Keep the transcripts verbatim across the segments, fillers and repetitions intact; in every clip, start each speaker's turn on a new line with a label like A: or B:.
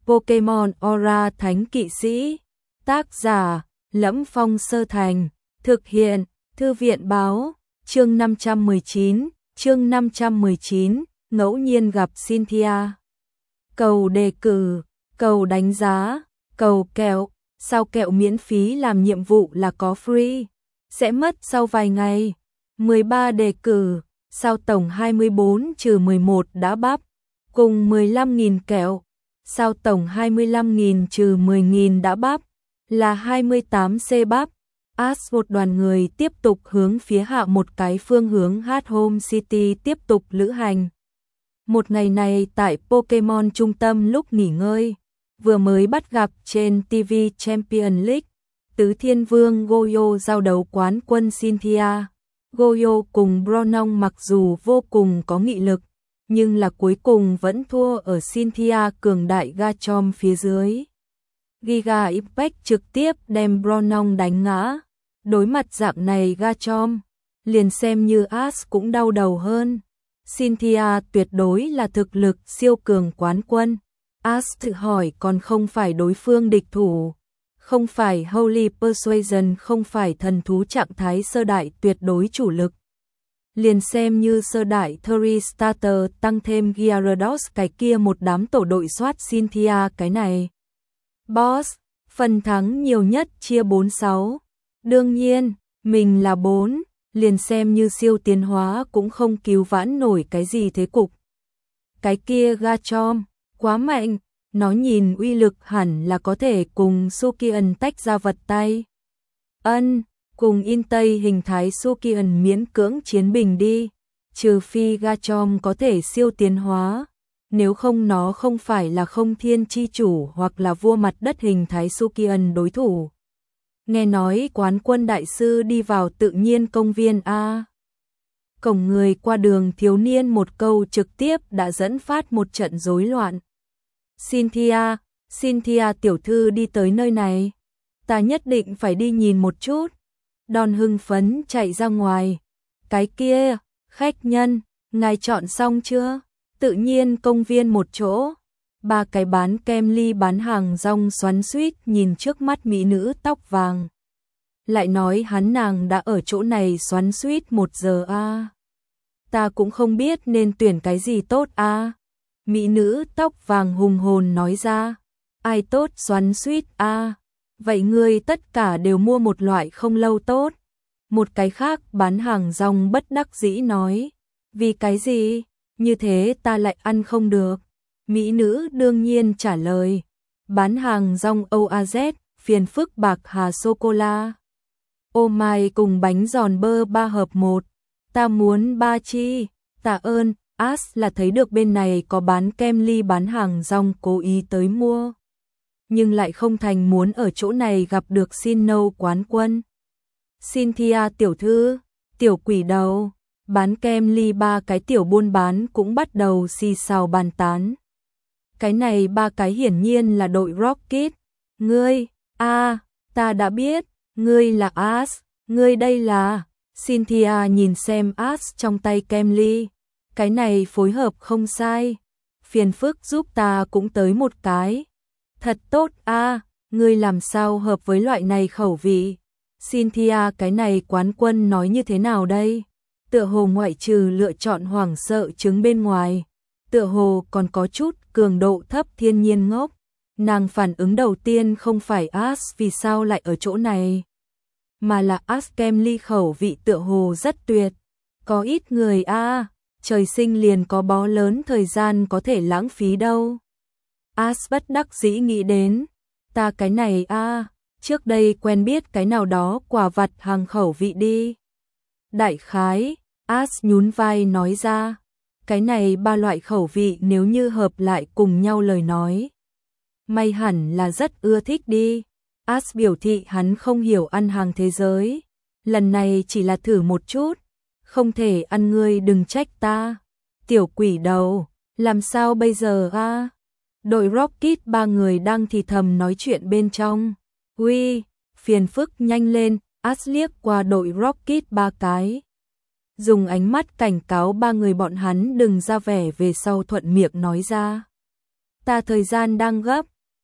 A: Pokemon Aura Thánh Kỵ Sĩ. Tác giả: Lẫm Phong Sơ Thành. Thực hiện: Thư viện Báo. Chương năm trăm mười chín, chương năm trăm mười chín, ngẫu nhiên gặp Cynthia. Cầu đề cử, cầu đánh giá, cầu kẹo, sao kẹo miễn phí làm nhiệm vụ là có free, sẽ mất sau vài ngày. mười ba đề cử, sao tổng hai mươi bốn trừ mười một đã bắp, cùng mười lăm nghìn kẹo, sao tổng hai mươi lăm nghìn trừ mười nghìn đã bắp, là hai mươi tám C bắp. As một đoàn người tiếp tục hướng phía hạ một cái phương hướng Hát Home City tiếp tục lữ hành. Một ngày này tại Pokemon trung tâm lúc nghỉ ngơi, vừa mới bắt gặp trên ti vi Champion League, Tứ Thiên Vương Goyo giao đấu quán quân Cynthia. Goyo cùng Bronong mặc dù vô cùng có nghị lực, nhưng là cuối cùng vẫn thua ở Cynthia cường đại Garchomp phía dưới. Giga Impact trực tiếp đem Bronong đánh ngã. Đối mặt dạng này Garchomp, liền xem như As cũng đau đầu hơn. Cynthia tuyệt đối là thực lực siêu cường quán quân. As tự hỏi còn không phải đối phương địch thủ, không phải Holy Persuasion, không phải thần thú trạng thái sơ đại tuyệt đối chủ lực. Liền xem như sơ đại Thuri Starter tăng thêm Gyarados cái kia một đám tổ đội soát Cynthia cái này. Boss, phần thắng nhiều nhất chia bốn sáu. Đương nhiên, mình là bốn, liền xem như siêu tiến hóa cũng không cứu vãn nổi cái gì thế cục. Cái kia Garchomp, quá mạnh, nó nhìn uy lực hẳn là có thể cùng Sukian tách ra vật tay. Ân, cùng Intei hình thái Sukian miễn cưỡng chiến bình đi, trừ phi Garchomp có thể siêu tiến hóa, nếu không nó không phải là không thiên chi chủ hoặc là vua mặt đất hình thái Sukian đối thủ. Nghe nói quán quân đại sư đi vào tự nhiên công viên A. Cổng người qua đường thiếu niên một câu trực tiếp đã dẫn phát một trận rối loạn. Cynthia, Cynthia tiểu thư đi tới nơi này, ta nhất định phải đi nhìn một chút. Đòn hưng phấn chạy ra ngoài. Cái kia, khách nhân, ngài chọn xong chưa? Tự nhiên công viên một chỗ. Ba cái bán kem ly bán hàng rong xoắn xuýt nhìn trước mắt mỹ nữ tóc vàng. Lại nói hắn nàng đã ở chỗ này xoắn xuýt một giờ a. À. Ta cũng không biết nên tuyển cái gì tốt a. À. Mỹ nữ tóc vàng hùng hồn nói ra. Ai tốt xoắn xuýt a. À. Vậy ngươi tất cả đều mua một loại không lâu tốt. Một cái khác bán hàng rong bất đắc dĩ nói. Vì cái gì? Như thế ta lại ăn không được. Mỹ nữ đương nhiên trả lời. Bán hàng rong o a zét, phiền phức bạc hà sô-cô-la. Ô mai cùng bánh giòn bơ ba hợp một. Ta muốn ba chi. Tạ ơn. As là thấy được bên này có bán kem ly bán hàng rong cố ý tới mua. Nhưng lại không thành muốn ở chỗ này gặp được xin nâu quán quân. Cynthia tiểu thư, tiểu quỷ đầu, bán kem ly ba cái tiểu buôn bán cũng bắt đầu xì xào bàn tán. Cái này ba cái hiển nhiên là đội Rocket. Ngươi, a, à, ta đã biết, ngươi là As, ngươi đây là. Cynthia nhìn xem As trong tay kem ly. Cái này phối hợp không sai. Phiền phức giúp ta cũng tới một cái. Thật tốt a, à, ngươi làm sao hợp với loại này khẩu vị. Cynthia cái này quán quân nói như thế nào đây? Tựa hồ ngoại trừ lựa chọn hoảng sợ trứng bên ngoài. Tựa hồ còn có chút cường độ thấp thiên nhiên ngốc. Nàng phản ứng đầu tiên không phải As vì sao lại ở chỗ này, mà là As kem ly khẩu vị tựa hồ rất tuyệt. Có ít người a, à, trời sinh liền có bó lớn thời gian có thể lãng phí đâu. As bất đắc dĩ nghĩ đến, ta cái này a, à, trước đây quen biết cái nào đó quả vặt hàng khẩu vị đi. Đại khái, As nhún vai nói ra. Cái này ba loại khẩu vị nếu như hợp lại cùng nhau lời nói, may hẳn là rất ưa thích đi. As biểu thị hắn không hiểu ăn hàng thế giới. Lần này chỉ là thử một chút. Không thể ăn ngươi đừng trách ta. Tiểu quỷ đầu, làm sao bây giờ a? À? Đội Rocket ba người đang thì thầm nói chuyện bên trong. Uy, phiền phức nhanh lên. As liếc qua đội Rocket ba cái. Dùng ánh mắt cảnh cáo ba người bọn hắn đừng ra vẻ về sau thuận miệng nói ra. Ta thời gian đang gấp,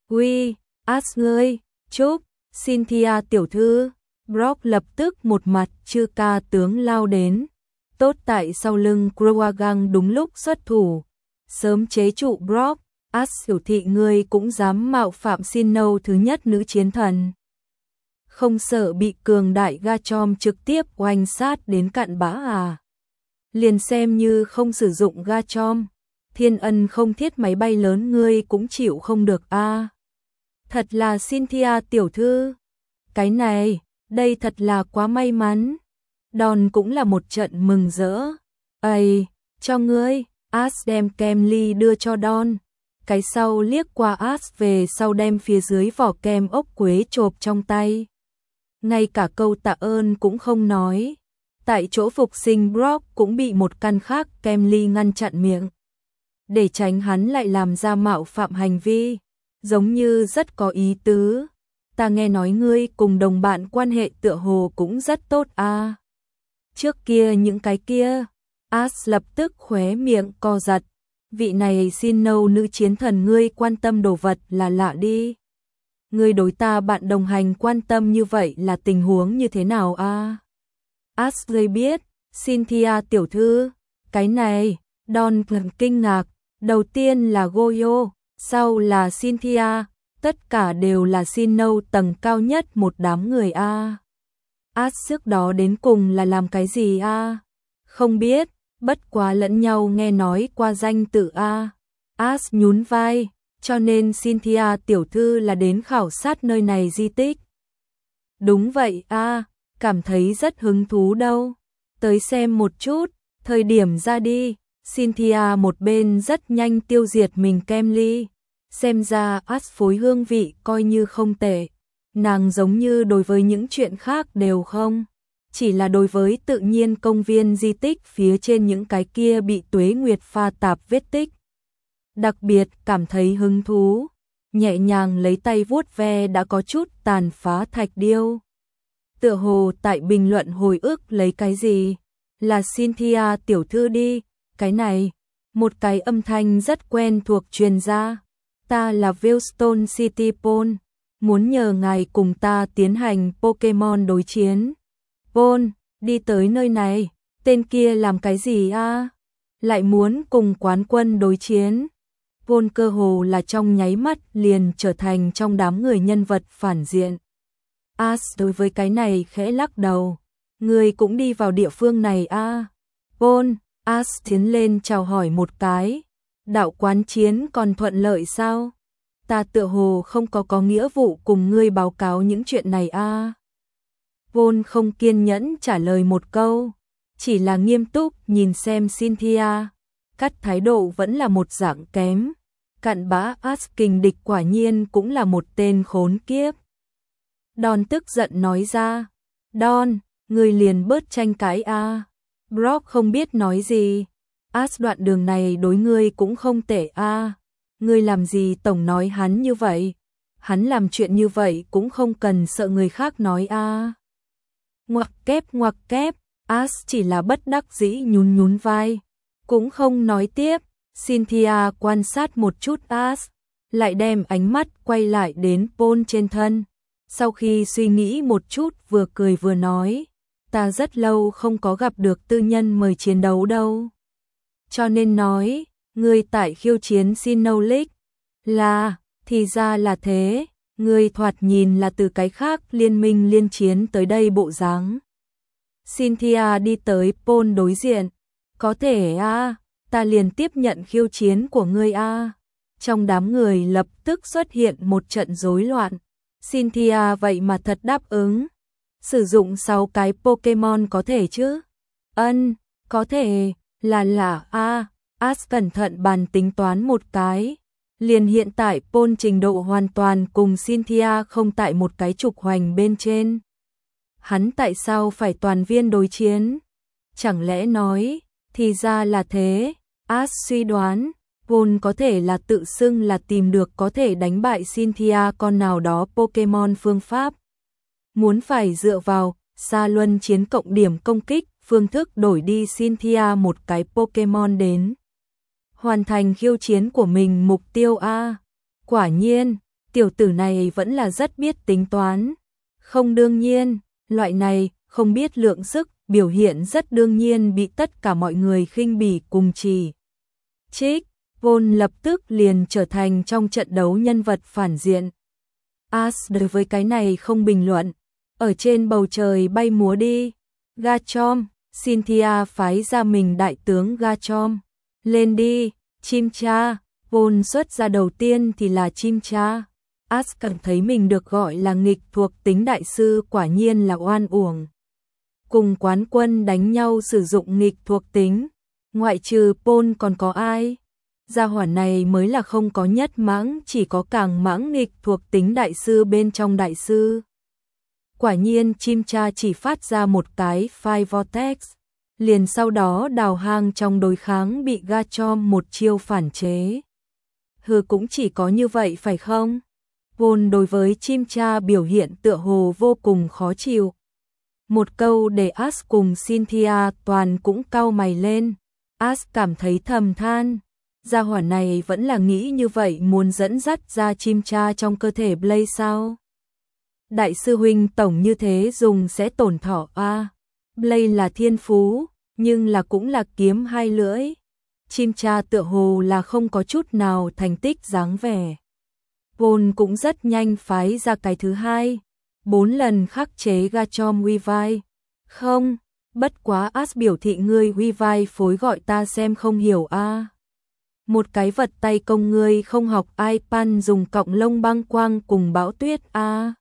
A: Uy, As ngươi, chúc, Cynthia tiểu thư. Brock lập tức một mặt chư ca tướng lao đến. Tốt tại sau lưng Crowagang đúng lúc xuất thủ. Sớm chế trụ Brock. As hiểu thị ngươi cũng dám mạo phạm Sinnoh thứ nhất nữ chiến thần. Không sợ bị cường đại Garchomp trực tiếp oanh sát đến cặn bã à. Liền xem như không sử dụng Garchomp, Thiên Ân không thiết máy bay lớn ngươi cũng chịu không được a. À. Thật là Cynthia tiểu thư. Cái này, đây thật là quá may mắn. Đòn cũng là một trận mừng rỡ. Ây, cho ngươi. As đem kem ly đưa cho Don. Cái sau liếc qua As về sau đem phía dưới vỏ kem ốc quế chộp trong tay. Ngay cả câu tạ ơn cũng không nói. Tại chỗ phục sinh Brock cũng bị một căn khác kem ly ngăn chặn miệng. Để tránh hắn lại làm ra mạo phạm hành vi. Giống như rất có ý tứ. Ta nghe nói ngươi cùng đồng bạn quan hệ tựa hồ cũng rất tốt a. À. Trước kia những cái kia. As lập tức khóe miệng co giật. Vị này Sinnoh nữ chiến thần ngươi quan tâm đồ vật là lạ đi. Ngươi đối ta bạn đồng hành quan tâm như vậy là tình huống như thế nào a? À? As ngươi biết, Cynthia tiểu thư, cái này, Don gần kinh ngạc, đầu tiên là Goyo, sau là Cynthia, tất cả đều là Sinnoh tầng cao nhất một đám người a. À. As trước đó đến cùng là làm cái gì a? À? Không biết. Bất quá lẫn nhau nghe nói qua danh tự a. As nhún vai, cho nên Cynthia tiểu thư là đến khảo sát nơi này di tích. Đúng vậy a, cảm thấy rất hứng thú đâu. Tới xem một chút, thời điểm ra đi, Cynthia một bên rất nhanh tiêu diệt mình kem ly. Xem ra As phối hương vị coi như không tệ. Nàng giống như đối với những chuyện khác đều không. Chỉ là đối với tự nhiên công viên di tích phía trên những cái kia bị tuế nguyệt pha tạp vết tích. Đặc biệt cảm thấy hứng thú, nhẹ nhàng lấy tay vuốt ve đã có chút tàn phá thạch điêu. Tựa hồ tại bình luận hồi ức lấy cái gì, là Cynthia tiểu thư đi, cái này, một cái âm thanh rất quen thuộc truyền ra. Ta là Veilstone City Paul, muốn nhờ ngài cùng ta tiến hành Pokemon đối chiến. Paul, đi tới nơi này, tên kia làm cái gì a? À? Lại muốn cùng quán quân đối chiến. Paul cơ hồ là trong nháy mắt liền trở thành trong đám người nhân vật phản diện. As đối với cái này khẽ lắc đầu. Người cũng đi vào địa phương này a? À? Paul, As tiến lên chào hỏi một cái. Đạo quán chiến còn thuận lợi sao? Ta tựa hồ không có có nghĩa vụ cùng ngươi báo cáo những chuyện này a. À? Paul không kiên nhẫn trả lời một câu, chỉ là nghiêm túc nhìn xem Cynthia, cắt thái độ vẫn là một dạng kém. Cặn bã As kình địch quả nhiên cũng là một tên khốn kiếp. Don tức giận nói ra, Don, người liền bớt tranh cãi a. À. Brock không biết nói gì, As đoạn đường này đối ngươi cũng không tệ a. À. Ngươi làm gì tổng nói hắn như vậy, hắn làm chuyện như vậy cũng không cần sợ người khác nói a. À. Ngoặc kép ngoặc kép, As chỉ là bất đắc dĩ nhún nhún vai, cũng không nói tiếp. Cynthia quan sát một chút As, lại đem ánh mắt quay lại đến Paul trên thân. Sau khi suy nghĩ một chút vừa cười vừa nói, ta rất lâu không có gặp được tư nhân mời chiến đấu đâu. Cho nên nói, ngươi tại khiêu chiến Sinnoh League, là, thì ra là thế. Người thoạt nhìn là từ cái khác liên minh liên chiến tới đây bộ dáng. Cynthia đi tới Paul đối diện. Có thể a, à, ta liền tiếp nhận khiêu chiến của ngươi a. À. Trong đám người lập tức xuất hiện một trận rối loạn. Cynthia vậy mà thật đáp ứng. Sử dụng sáu cái Pokemon có thể chứ? Ân, có thể, là là a. À. As cẩn thận bàn tính toán một cái. Liền hiện tại Paul trình độ hoàn toàn cùng Cynthia không tại một cái trục hoành bên trên. Hắn tại sao phải toàn viên đối chiến? Chẳng lẽ nói, thì ra là thế. As suy đoán, Paul có thể là tự xưng là tìm được có thể đánh bại Cynthia con nào đó Pokemon phương pháp. Muốn phải dựa vào, xa luân chiến cộng điểm công kích, phương thức đổi đi Cynthia một cái Pokemon đến. Hoàn thành khiêu chiến của mình mục tiêu a. Quả nhiên, tiểu tử này vẫn là rất biết tính toán. Không đương nhiên, loại này, không biết lượng sức, biểu hiện rất đương nhiên bị tất cả mọi người khinh bỉ cùng chỉ trích. Vốn lập tức liền trở thành trong trận đấu nhân vật phản diện. As đối với cái này không bình luận. Ở trên bầu trời bay múa đi. Garchomp, Cynthia phái ra mình đại tướng Garchomp. Lên đi, Chimcha. Vốn xuất ra đầu tiên thì là Chimcha. As cảm thấy mình được gọi là nghịch thuộc tính đại sư quả nhiên là oan uổng. Cùng quán quân đánh nhau sử dụng nghịch thuộc tính. Ngoại trừ Paul còn có ai? Gia hỏa này mới là không có nhất mãng, chỉ có càng mãng nghịch thuộc tính đại sư bên trong đại sư. Quả nhiên Chimcha chỉ phát ra một cái Fire Vortex, liền sau đó đào hang trong đối kháng bị Garchomp một chiêu phản chế. Hừ, cũng chỉ có như vậy phải không? Vốn đối với Chimcha biểu hiện tựa hồ vô cùng khó chịu. Một câu để As cùng Cynthia toàn cũng cau mày lên. As cảm thấy thầm than. Gia hỏa này vẫn là nghĩ như vậy muốn dẫn dắt ra Chimcha trong cơ thể Blaze sao? Đại sư huynh tổng như thế dùng sẽ tổn thọ a. À, Blaze là thiên phú, nhưng là cũng là kiếm hai lưỡi. Chimcha tựa hồ là không có chút nào thành tích dáng vẻ. Vốn cũng rất nhanh phái ra cái thứ hai. Bốn lần khắc chế Garchomp Weavile. Không, bất quá As biểu thị ngươi Weavile phối gọi ta xem không hiểu a. À. Một cái vật tay công ngươi không học ai pan dùng cọng lông băng quang cùng bão tuyết a. À.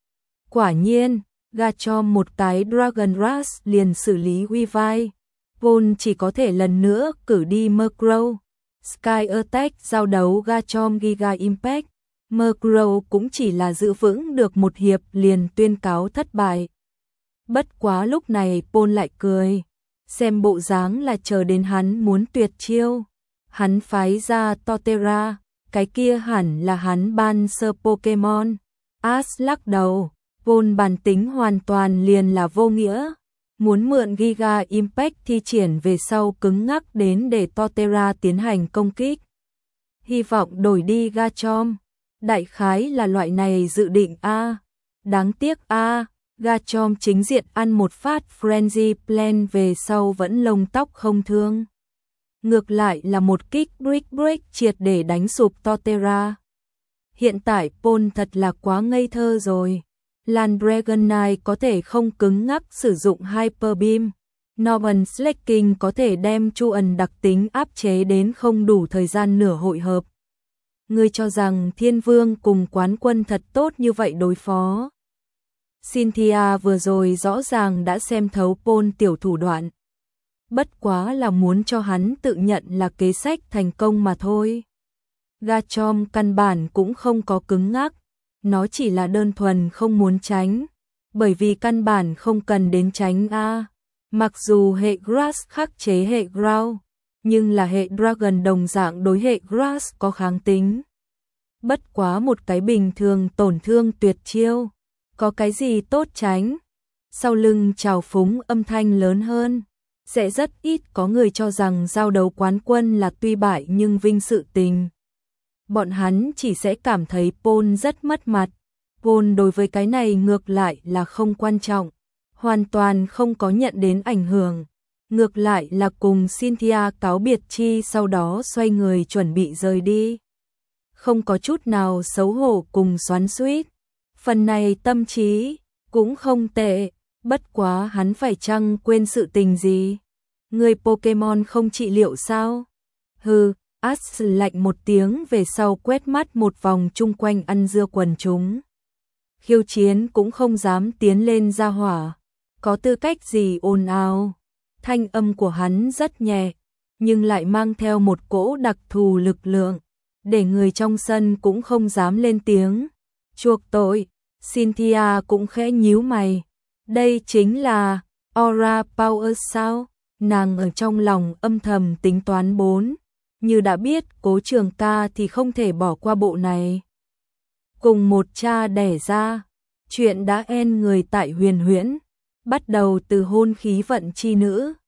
A: Quả nhiên, Garchomp một cái Dragon Rush liền xử lý Weavile. Vốn chỉ có thể lần nữa cử đi Murkrow. Sky Attack giao đấu Garchomp Giga Impact. Murkrow cũng chỉ là giữ vững được một hiệp liền tuyên cáo thất bại. Bất quá lúc này Paul lại cười. Xem bộ dáng là chờ đến hắn muốn tuyệt chiêu. Hắn phái ra Torterra, cái kia hẳn là hắn ban sơ Pokemon. As lắc đầu, vốn bản tính hoàn toàn liền là vô nghĩa. Muốn mượn Giga Impact thi triển về sau cứng ngắc đến để Torterra tiến hành công kích. Hy vọng đổi đi Garchomp. Đại khái là loại này dự định a. À. Đáng tiếc a, à, Garchomp chính diện ăn một phát Frenzy Plan về sau vẫn lông tóc không thương. Ngược lại là một kích Brick Break triệt để đánh sụp Torterra. Hiện tại Paul thật là quá ngây thơ rồi. Lan Dragonite có thể không cứng ngắc sử dụng Hyper Beam. Northern Slaking có thể đem Chu ẩn đặc tính áp chế đến không đủ thời gian nửa hội hợp. Ngươi cho rằng Thiên Vương cùng quán quân thật tốt như vậy đối phó. Cynthia vừa rồi rõ ràng đã xem thấu Paul tiểu thủ đoạn. Bất quá là muốn cho hắn tự nhận là kế sách thành công mà thôi. Garchomp căn bản cũng không có cứng ngắc. Nó chỉ là đơn thuần không muốn tránh. Bởi vì căn bản không cần đến tránh a. Mặc dù hệ Grass khắc chế hệ Ground, nhưng là hệ Dragon đồng dạng đối hệ Grass có kháng tính. Bất quá một cái bình thường tổn thương tuyệt chiêu. Có cái gì tốt tránh? Sau lưng trào phúng âm thanh lớn hơn. Sẽ rất ít có người cho rằng giao đấu quán quân là tuy bại nhưng vinh sự tình. Bọn hắn chỉ sẽ cảm thấy Paul rất mất mặt. Paul đối với cái này ngược lại là không quan trọng. Hoàn toàn không có nhận đến ảnh hưởng. Ngược lại là cùng Cynthia cáo biệt chi sau đó xoay người chuẩn bị rời đi. Không có chút nào xấu hổ cùng xoắn xuýt. Phần này tâm trí cũng không tệ. Bất quá hắn phải chăng quên sự tình gì? Người Pokemon không trị liệu sao? Hừ, As lạnh một tiếng về sau quét mắt một vòng chung quanh ăn dưa quần chúng. Khiêu chiến cũng không dám tiến lên ra hỏa. Có tư cách gì ồn ào? Thanh âm của hắn rất nhẹ, nhưng lại mang theo một cỗ đặc thù lực lượng, để người trong sân cũng không dám lên tiếng. Chuộc tội, Cynthia cũng khẽ nhíu mày. Đây chính là Aura Power sao? Nàng ở trong lòng âm thầm tính toán bốn. Như đã biết Cố Trường Ca thì không thể bỏ qua bộ này. Cùng một cha đẻ ra, chuyện đã en người tại Huyền Huyễn, bắt đầu từ hôn khí vận chi nữ.